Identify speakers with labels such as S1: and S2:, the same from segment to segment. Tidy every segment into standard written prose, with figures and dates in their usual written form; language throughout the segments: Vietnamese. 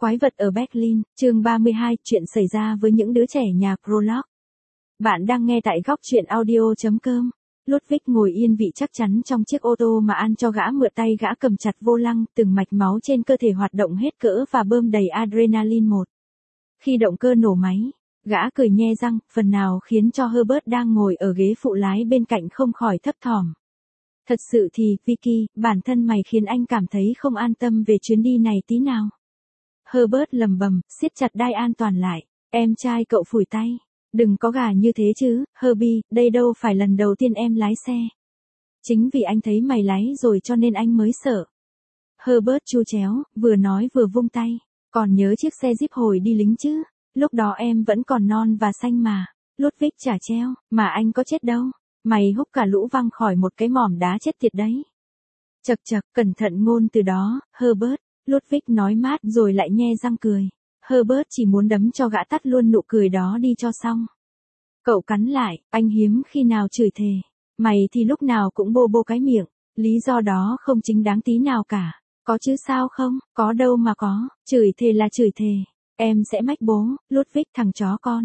S1: Quái vật ở Berlin, chương 32, chuyện xảy ra với những đứa trẻ nhà Prologue. Bạn đang nghe tại góc truyện audio.com. Ludwig ngồi yên vị chắc chắn trong chiếc ô tô mà An cho gã mượn, tay gã cầm chặt vô lăng, từng mạch máu trên cơ thể hoạt động hết cỡ và bơm đầy adrenaline một. Khi động cơ nổ máy, gã cười nhe răng, phần nào khiến cho Herbert đang ngồi ở ghế phụ lái bên cạnh không khỏi thấp thỏm. Thật sự thì, Vicky, bản thân mày khiến anh cảm thấy không an tâm về chuyến đi này tí nào. Herbert lầm bầm, siết chặt đai an toàn lại. Em trai cậu phủi tay. Đừng có gà như thế chứ, Herbie, đây đâu phải lần đầu tiên em lái xe. Chính vì anh thấy mày lái rồi cho nên anh mới sợ. Herbert chu chéo, vừa nói vừa vung tay. Còn nhớ chiếc xe Jeep hồi đi lính chứ? Lúc đó em vẫn còn non và xanh mà. Ludwig chả treo, mà anh có chết đâu. Mày húc cả lũ văng khỏi một cái mỏm đá chết tiệt đấy. Chậc chậc, cẩn thận ngôn từ đó, Herbert. Ludwig nói mát rồi lại nhe răng cười. Herbert chỉ muốn đấm cho gã tắt luôn nụ cười đó đi cho xong. Cậu cắn lại, anh hiếm khi nào chửi thề. Mày thì lúc nào cũng bô bô cái miệng. Lý do đó không chính đáng tí nào cả. Có chứ sao không, có đâu mà có. Chửi thề là chửi thề. Em sẽ mách bố, Ludwig thằng chó con.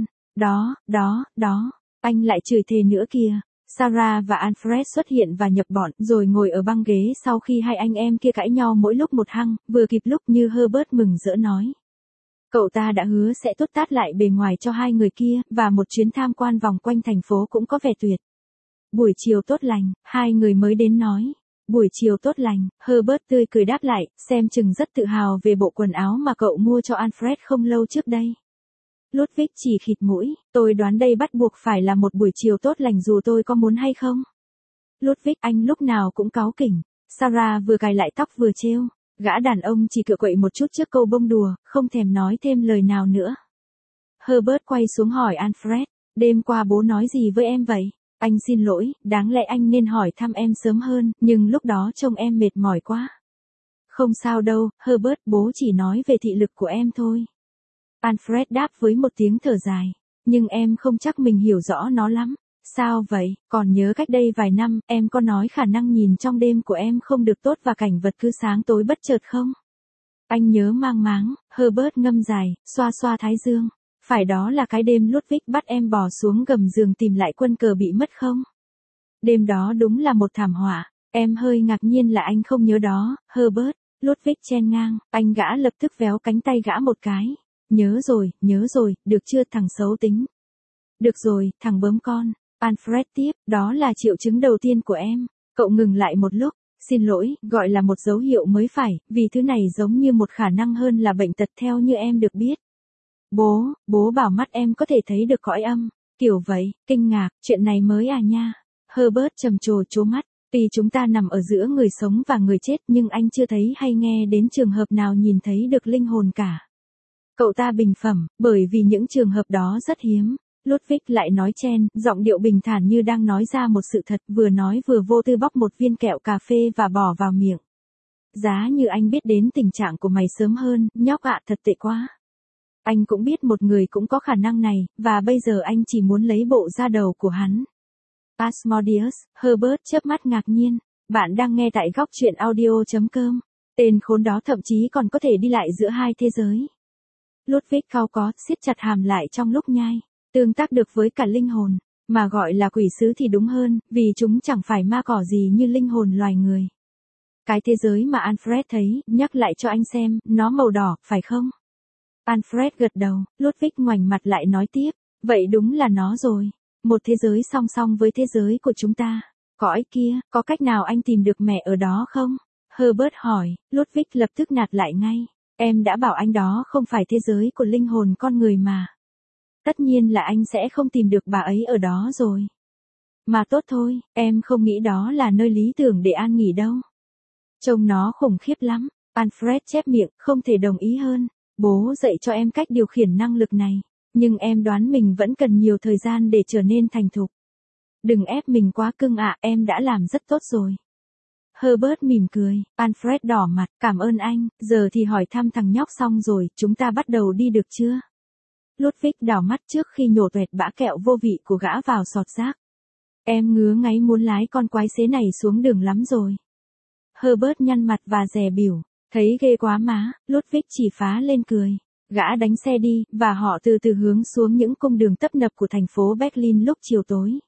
S1: Đó. Anh lại chửi thề nữa kìa. Sarah và Alfred xuất hiện và nhập bọn rồi ngồi ở băng ghế sau khi hai anh em kia cãi nhau mỗi lúc một hăng, vừa kịp lúc như Herbert mừng rỡ nói. Cậu ta đã hứa sẽ tốt tát lại bề ngoài cho hai người kia, và một chuyến tham quan vòng quanh thành phố cũng có vẻ tuyệt. Buổi chiều tốt lành, hai người mới đến nói. Buổi chiều tốt lành, Herbert tươi cười đáp lại, xem chừng rất tự hào về bộ quần áo mà cậu mua cho Alfred không lâu trước đây. Ludwig chỉ khịt mũi, tôi đoán đây bắt buộc phải là một buổi chiều tốt lành dù tôi có muốn hay không. Ludwig, anh lúc nào cũng cáu kỉnh. Sarah vừa cài lại tóc vừa trêu. Gã đàn ông chỉ cựa quậy một chút trước câu bông đùa, không thèm nói thêm lời nào nữa. Herbert quay xuống hỏi Alfred, đêm qua bố nói gì với em vậy? Anh xin lỗi, đáng lẽ anh nên hỏi thăm em sớm hơn, nhưng lúc đó trông em mệt mỏi quá. Không sao đâu, Herbert, bố chỉ nói về thị lực của em thôi. Alfred đáp với một tiếng thở dài. Nhưng em không chắc mình hiểu rõ nó lắm. Sao vậy, còn nhớ cách đây vài năm, em có nói khả năng nhìn trong đêm của em không được tốt và cảnh vật cứ sáng tối bất chợt không? Anh nhớ mang máng, Herbert ngâm dài, xoa xoa thái dương. Phải đó là cái đêm Ludwig bắt em bò xuống gầm giường tìm lại quân cờ bị mất không? Đêm đó đúng là một thảm họa. Em hơi ngạc nhiên là anh không nhớ đó, Herbert. Ludwig chen ngang, anh gã lập tức véo cánh tay gã một cái. Nhớ rồi, được chưa thằng xấu tính. Được rồi, thằng bướm con. Alfred tiếp, đó là triệu chứng đầu tiên của em. Cậu ngừng lại một lúc, xin lỗi, gọi là một dấu hiệu mới phải, vì thứ này giống như một khả năng hơn là bệnh tật theo như em được biết. Bố bảo mắt em có thể thấy được cõi âm. Kiểu vậy, kinh ngạc, chuyện này mới à nha. Herbert trầm trồ trố mắt, tuy chúng ta nằm ở giữa người sống và người chết nhưng anh chưa thấy hay nghe đến trường hợp nào nhìn thấy được linh hồn cả. Cậu ta bình phẩm, bởi vì những trường hợp đó rất hiếm. Ludwig lại nói chen, giọng điệu bình thản như đang nói ra một sự thật, vừa nói vừa vô tư bóc một viên kẹo cà phê và bỏ vào miệng. Giá như anh biết đến tình trạng của mày sớm hơn, nhóc ạ, thật tệ quá. Anh cũng biết một người cũng có khả năng này, và bây giờ anh chỉ muốn lấy bộ da đầu của hắn. Asmodeus, Herbert chớp mắt ngạc nhiên. Bạn đang nghe tại góc truyện audio.com. Tên khốn đó thậm chí còn có thể đi lại giữa hai thế giới. Ludwig cau có, siết chặt hàm lại trong lúc nhai. Tương tác được với cả linh hồn, mà gọi là quỷ sứ thì đúng hơn, vì chúng chẳng phải ma cỏ gì như linh hồn loài người. Cái thế giới mà Alfred thấy, nhắc lại cho anh xem, nó màu đỏ, phải không? Alfred gật đầu, Ludwig ngoảnh mặt lại nói tiếp, vậy đúng là nó rồi. Một thế giới song song với thế giới của chúng ta. Cõi kia, có cách nào anh tìm được mẹ ở đó không? Herbert hỏi, Ludwig lập tức nạt lại ngay. Em đã bảo anh đó không phải thế giới của linh hồn con người mà. Tất nhiên là anh sẽ không tìm được bà ấy ở đó rồi. Mà tốt thôi, em không nghĩ đó là nơi lý tưởng để an nghỉ đâu. Trông nó khủng khiếp lắm. Alfred chép miệng, không thể đồng ý hơn. Bố dạy cho em cách điều khiển năng lực này. Nhưng em đoán mình vẫn cần nhiều thời gian để trở nên thành thục. Đừng ép mình quá cưng ạ, em đã làm rất tốt rồi. Herbert mỉm cười, Alfred đỏ mặt, cảm ơn anh, giờ thì hỏi thăm thằng nhóc xong rồi, chúng ta bắt đầu đi được chưa? Ludwig đảo mắt trước khi nhổ tuẹt bã kẹo vô vị của gã vào sọt rác. Em ngứa ngáy muốn lái con quái xế này xuống đường lắm rồi. Herbert nhăn mặt và dè bỉu, Thấy ghê quá má, Ludwig chỉ phá lên cười. Gã đánh xe đi, và họ từ từ hướng xuống những cung đường tấp nập của thành phố Berlin lúc chiều tối.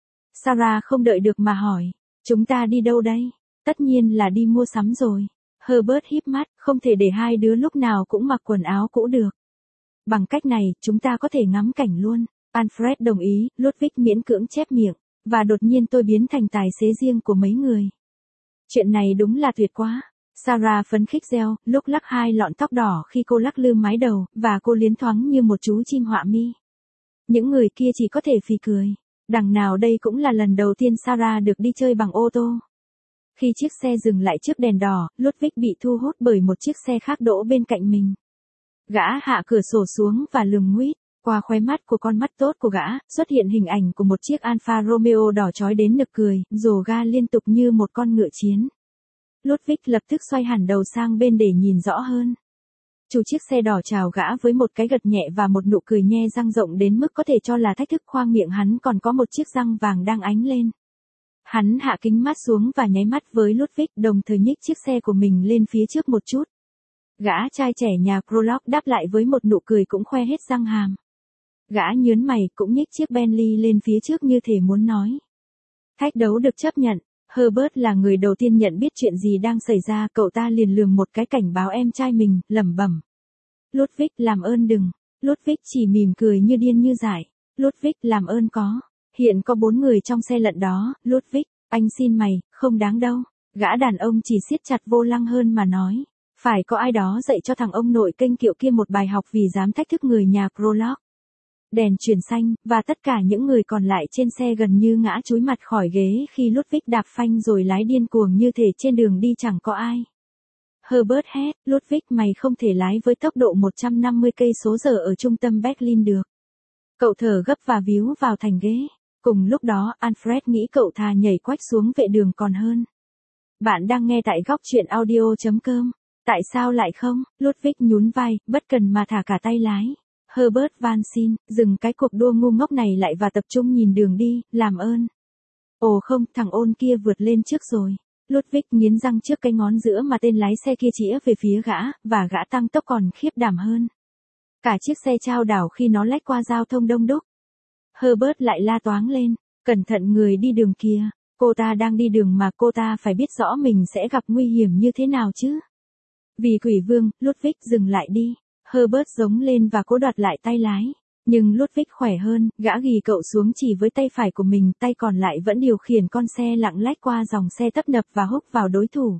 S1: Sarah không đợi được mà hỏi, chúng ta đi đâu đây? Tất nhiên là đi mua sắm rồi. Herbert híp mắt, không thể để hai đứa lúc nào cũng mặc quần áo cũ được. Bằng cách này, chúng ta có thể ngắm cảnh luôn. Alfred đồng ý, Ludwig miễn cưỡng chép miệng, và đột nhiên tôi biến thành tài xế riêng của mấy người. Chuyện này đúng là tuyệt quá. Sarah phấn khích reo, lúc lắc hai lọn tóc đỏ khi cô lắc lư mái đầu, và cô liến thoáng như một chú chim họa mi. Những người kia chỉ có thể phì cười. Đằng nào đây cũng là lần đầu tiên Sarah được đi chơi bằng ô tô. Khi chiếc xe dừng lại trước đèn đỏ, Ludwig bị thu hút bởi một chiếc xe khác đỗ bên cạnh mình. Gã hạ cửa sổ xuống và lườm nguýt. Qua khóe mắt của con mắt tốt của gã, xuất hiện hình ảnh của một chiếc Alfa Romeo đỏ chói đến nực cười, rồ ga liên tục như một con ngựa chiến. Ludwig lập tức xoay hẳn đầu sang bên để nhìn rõ hơn. Chủ chiếc xe đỏ chào gã với một cái gật nhẹ và một nụ cười nhe răng rộng đến mức có thể cho là thách thức, khoang miệng hắn còn có một chiếc răng vàng đang ánh lên. Hắn hạ kính mát xuống và nháy mắt với Ludwig, đồng thời nhích chiếc xe của mình lên phía trước một chút. Gã trai trẻ nhà Prologue đáp lại với một nụ cười cũng khoe hết răng hàm. Gã nhớn mày cũng nhích chiếc Bentley lên phía trước như thể muốn nói. Thách đấu được chấp nhận. Herbert là người đầu tiên nhận biết chuyện gì đang xảy ra, cậu ta liền lườm một cái cảnh báo em trai mình, lẩm bẩm. Ludwig, làm ơn đừng. Ludwig chỉ mỉm cười như điên như dại. Ludwig, làm ơn có. Hiện có 4 người trong xe lận đó, Ludwig, anh xin mày, không đáng đâu. Gã đàn ông chỉ siết chặt vô lăng hơn mà nói. Phải có ai đó dạy cho thằng ông nội kênh kiệu kia một bài học vì dám thách thức người nhà Prologue. Đèn chuyển xanh, và tất cả những người còn lại trên xe gần như ngã chúi mặt khỏi ghế khi Ludwig đạp phanh rồi lái điên cuồng như thể trên đường đi chẳng có ai. Herbert hét, Ludwig, mày không thể lái với tốc độ 150 cây số giờ ở trung tâm Berlin được. Cậu thở gấp và víu vào thành ghế. Cùng lúc đó, Alfred nghĩ cậu thà nhảy quách xuống vệ đường còn hơn. Bạn đang nghe tại góc truyện audio.com. Tại sao lại không? Ludwig nhún vai, bất cần mà thả cả tay lái. Herbert van xin, dừng cái cuộc đua ngu ngốc này lại và tập trung nhìn đường đi, làm ơn. Ồ không, thằng ôn kia vượt lên trước rồi. Ludwig nghiến răng trước cái ngón giữa mà tên lái xe kia chĩa về phía gã, và gã tăng tốc còn khiếp đảm hơn. Cả chiếc xe chao đảo khi nó lách qua giao thông đông đúc. Herbert lại la toáng lên, cẩn thận người đi đường kia, cô ta đang đi đường mà cô ta phải biết rõ mình sẽ gặp nguy hiểm như thế nào chứ. Vì quỷ vương, Ludwig dừng lại đi. Herbert giống lên và cố đoạt lại tay lái. Nhưng Ludwig khỏe hơn, gã ghì cậu xuống chỉ với tay phải của mình, tay còn lại vẫn điều khiển con xe lạng lách qua dòng xe tấp nập và húc vào đối thủ.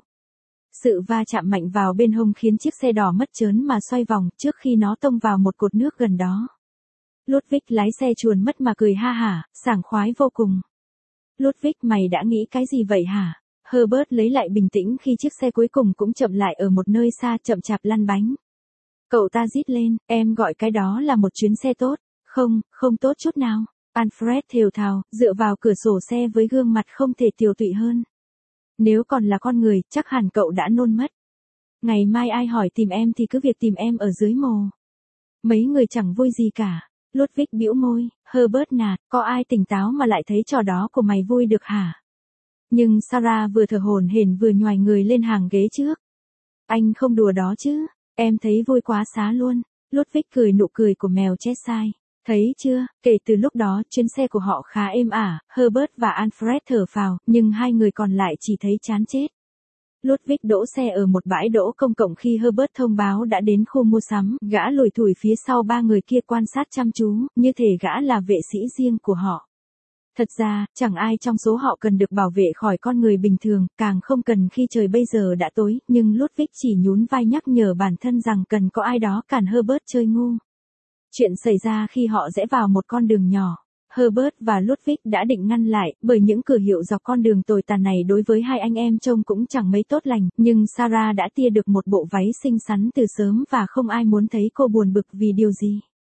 S1: Sự va chạm mạnh vào bên hông khiến chiếc xe đỏ mất chớn mà xoay vòng trước khi nó tông vào một cột nước gần đó. Ludwig lái xe chuồn mất mà cười ha hả, sảng khoái vô cùng. Ludwig, mày đã nghĩ cái gì vậy hả? Herbert lấy lại bình tĩnh khi chiếc xe cuối cùng cũng chậm lại ở một nơi xa, chậm chạp lăn bánh. Cậu ta rít lên, em gọi cái đó là một chuyến xe tốt. Không, không tốt chút nào. Alfred thều thào, dựa vào cửa sổ xe với gương mặt không thể tiều tụy hơn. Nếu còn là con người, chắc hẳn cậu đã nôn mất. Ngày mai ai hỏi tìm em thì cứ việc tìm em ở dưới mồ. Mấy người chẳng vui gì cả. Ludwig bĩu môi, Herbert nạt, có ai tỉnh táo mà lại thấy trò đó của mày vui được hả? Nhưng Sarah vừa thở hổn hển vừa nhoài người lên hàng ghế trước. Anh không đùa đó chứ, em thấy vui quá xá luôn. Ludwig cười nụ cười của mèo Cheshire. Thấy chưa, kể từ lúc đó chuyến xe của họ khá êm ả, Herbert và Alfred thở phào, nhưng hai người còn lại chỉ thấy chán chết. Ludwig đỗ xe ở một bãi đỗ công cộng khi Herbert thông báo đã đến khu mua sắm, gã lủi thủi phía sau ba người kia quan sát chăm chú, như thể gã là vệ sĩ riêng của họ. Thật ra, chẳng ai trong số họ cần được bảo vệ khỏi con người bình thường, càng không cần khi trời bây giờ đã tối, nhưng Ludwig chỉ nhún vai nhắc nhở bản thân rằng cần có ai đó cản Herbert chơi ngu. Chuyện xảy ra khi họ rẽ vào một con đường nhỏ. Herbert và Ludwig đã định ngăn lại, bởi những cửa hiệu dọc con đường tồi tàn này đối với hai anh em trông cũng chẳng mấy tốt lành, nhưng Sarah đã tia được một bộ váy xinh xắn từ sớm và không ai muốn thấy cô buồn bực vì điều gì.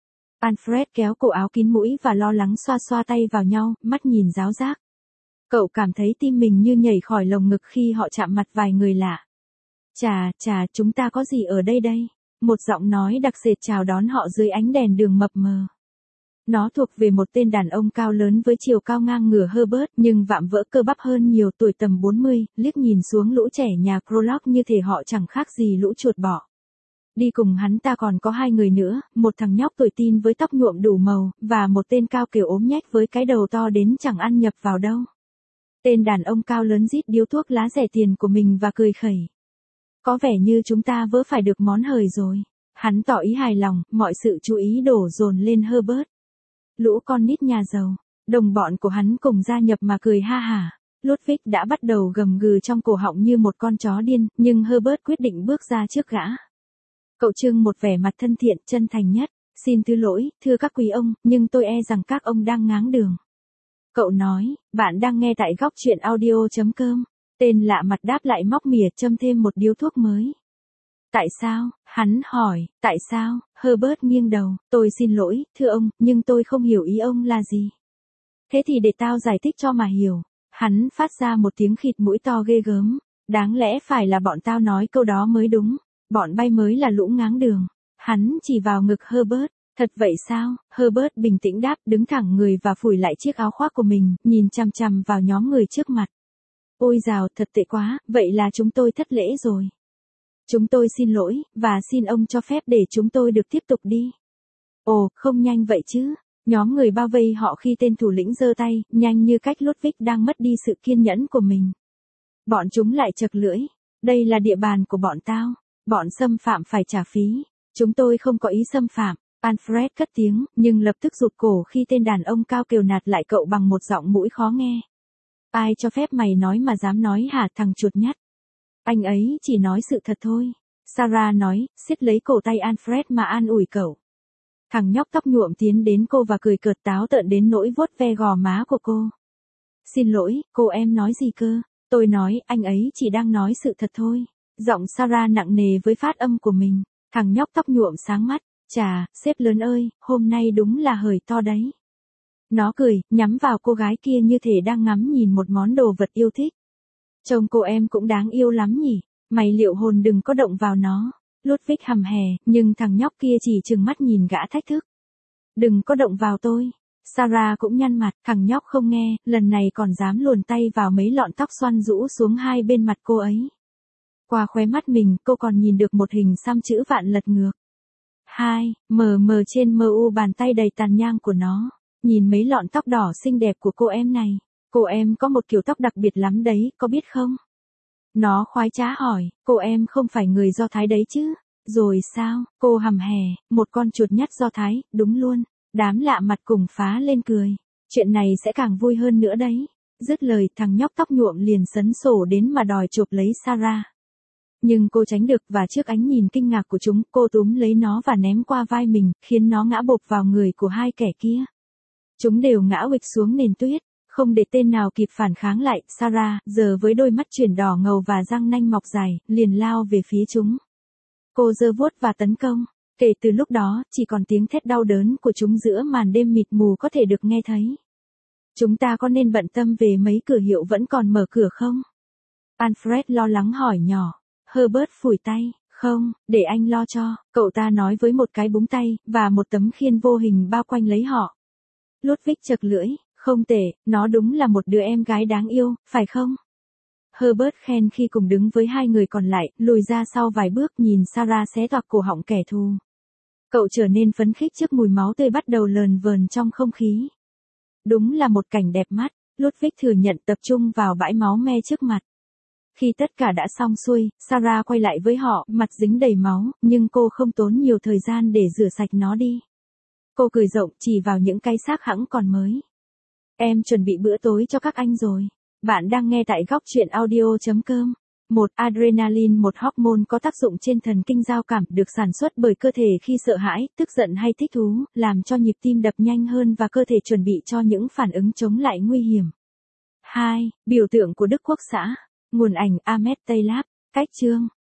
S1: Alfred kéo cổ áo kín mũi và lo lắng xoa xoa tay vào nhau, mắt nhìn ráo rác. Cậu cảm thấy tim mình như nhảy khỏi lồng ngực khi họ chạm mặt vài người lạ. Chà, chúng ta có gì ở đây đây? Một giọng nói đặc sệt chào đón họ dưới ánh đèn đường mập mờ. Nó thuộc về một tên đàn ông cao lớn với chiều cao ngang ngửa Herbert nhưng vạm vỡ cơ bắp hơn nhiều, tuổi tầm 40, liếc nhìn xuống lũ trẻ nhà Prologue như thể họ chẳng khác gì lũ chuột bọ. Đi cùng hắn ta còn có hai người nữa, một thằng nhóc tuổi teen với tóc nhuộm đủ màu, và một tên cao kiểu ốm nhách với cái đầu to đến chẳng ăn nhập vào đâu. Tên đàn ông cao lớn rít điếu thuốc lá rẻ tiền của mình và cười khẩy. Có vẻ như chúng ta vỡ phải được món hời rồi. Hắn tỏ ý hài lòng, mọi sự chú ý đổ dồn lên Herbert. Lũ con nít nhà giàu, đồng bọn của hắn cùng gia nhập mà cười ha hả. Ludwig đã bắt đầu gầm gừ trong cổ họng như một con chó điên, nhưng Herbert quyết định bước ra trước gã. Cậu trưng một vẻ mặt thân thiện, chân thành nhất. Xin thứ lỗi, thưa các quý ông, nhưng tôi e rằng các ông đang ngáng đường. Cậu nói, bạn đang nghe tại góc chuyện audio.com. Tên lạ mặt đáp lại móc mỉa châm thêm một điếu thuốc mới. Tại sao? Hắn hỏi, tại sao? Herbert nghiêng đầu, tôi xin lỗi, thưa ông, nhưng tôi không hiểu ý ông là gì. Thế thì để tao giải thích cho mà hiểu. Hắn phát ra một tiếng khịt mũi to ghê gớm. Đáng lẽ phải là bọn tao nói câu đó mới đúng. Bọn bay mới là lũ ngáng đường. Hắn chỉ vào ngực Herbert. Thật vậy sao? Herbert bình tĩnh đáp, đứng thẳng người và phủi lại chiếc áo khoác của mình, nhìn chằm chằm vào nhóm người trước mặt. Ôi dào, thật tệ quá, vậy là chúng tôi thất lễ rồi. Chúng tôi xin lỗi, và xin ông cho phép để chúng tôi được tiếp tục đi. Ồ, không nhanh vậy chứ. Nhóm người bao vây họ khi tên thủ lĩnh giơ tay, nhanh như cách Ludwig đang mất đi sự kiên nhẫn của mình. Bọn chúng lại chật lưỡi. Đây là địa bàn của bọn tao. Bọn xâm phạm phải trả phí. Chúng tôi không có ý xâm phạm. Alfred cất tiếng, nhưng lập tức rụt cổ khi tên đàn ông cao kiều nạt lại cậu bằng một giọng mũi khó nghe. Ai cho phép mày nói mà dám nói hả, thằng chuột nhắt? Anh ấy chỉ nói sự thật thôi. Sarah nói, siết lấy cổ tay Alfred mà an ủi cậu. Thằng nhóc tóc nhuộm tiến đến cô và cười cợt táo tợn đến nỗi vuốt ve gò má của cô. Xin lỗi, cô em nói gì cơ? Tôi nói, anh ấy chỉ đang nói sự thật thôi. Giọng Sarah nặng nề với phát âm của mình. Thằng nhóc tóc nhuộm sáng mắt. Chà, sếp lớn ơi, hôm nay đúng là hời to đấy. Nó cười, nhắm vào cô gái kia như thể đang ngắm nhìn một món đồ vật yêu thích. Trông cô em cũng đáng yêu lắm nhỉ, mày liệu hồn đừng có động vào nó. Ludwig hầm hè, nhưng thằng nhóc kia chỉ trừng mắt nhìn gã thách thức. Đừng có động vào tôi. Sarah cũng nhăn mặt, thằng nhóc không nghe, lần này còn dám luồn tay vào mấy lọn tóc xoăn rũ xuống hai bên mặt cô ấy. Qua khóe mắt mình, cô còn nhìn được một hình xăm chữ vạn lật ngược. Mờ mờ trên mu bàn tay đầy tàn nhang của nó. Nhìn mấy lọn tóc đỏ xinh đẹp của cô em này. Cô em có một kiểu tóc đặc biệt lắm đấy, có biết không? Nó khoái trá hỏi, cô em không phải người Do Thái đấy chứ? Rồi sao? Cô hầm hè, một con chuột nhắt Do Thái, đúng luôn. Đám lạ mặt cùng phá lên cười. Chuyện này sẽ càng vui hơn nữa đấy. Dứt lời, thằng nhóc tóc nhuộm liền sấn sổ đến mà đòi chộp lấy Sarah. Nhưng cô tránh được và trước ánh nhìn kinh ngạc của chúng, cô túm lấy nó và ném qua vai mình, khiến nó ngã bộp vào người của hai kẻ kia. Chúng đều ngã uịch xuống nền tuyết, không để tên nào kịp phản kháng lại. Sarah, giờ với đôi mắt chuyển đỏ ngầu và răng nanh mọc dài, liền lao về phía chúng. Cô giơ vuốt và tấn công. Kể từ lúc đó, chỉ còn tiếng thét đau đớn của chúng giữa màn đêm mịt mù có thể được nghe thấy. Chúng ta có nên bận tâm về mấy cửa hiệu vẫn còn mở cửa không? Alfred lo lắng hỏi nhỏ. Herbert phủi tay, không, để anh lo cho, cậu ta nói với một cái búng tay, và một tấm khiên vô hình bao quanh lấy họ. Ludwig chật lưỡi, không tệ, nó đúng là một đứa em gái đáng yêu, phải không? Herbert khen khi cùng đứng với hai người còn lại, lùi ra sau vài bước nhìn Sarah xé toạc cổ họng kẻ thù. Cậu trở nên phấn khích trước mùi máu tươi bắt đầu lờn vờn trong không khí. Đúng là một cảnh đẹp mắt, Ludwig thừa nhận tập trung vào bãi máu me trước mặt. Khi tất cả đã xong xuôi, Sarah quay lại với họ, mặt dính đầy máu, nhưng cô không tốn nhiều thời gian để rửa sạch nó đi. Cô cười rộng chỉ vào những cái xác hẵng còn mới. Em chuẩn bị bữa tối cho các anh rồi. Bạn đang nghe tại góc chuyện audio.com. Adrenaline, một hormone có tác dụng trên thần kinh giao cảm, được sản xuất bởi cơ thể khi sợ hãi, tức giận hay thích thú, làm cho nhịp tim đập nhanh hơn và cơ thể chuẩn bị cho những phản ứng chống lại nguy hiểm. Biểu tượng của Đức Quốc xã. Nguồn ảnh Ahmet Taylab. Cách chương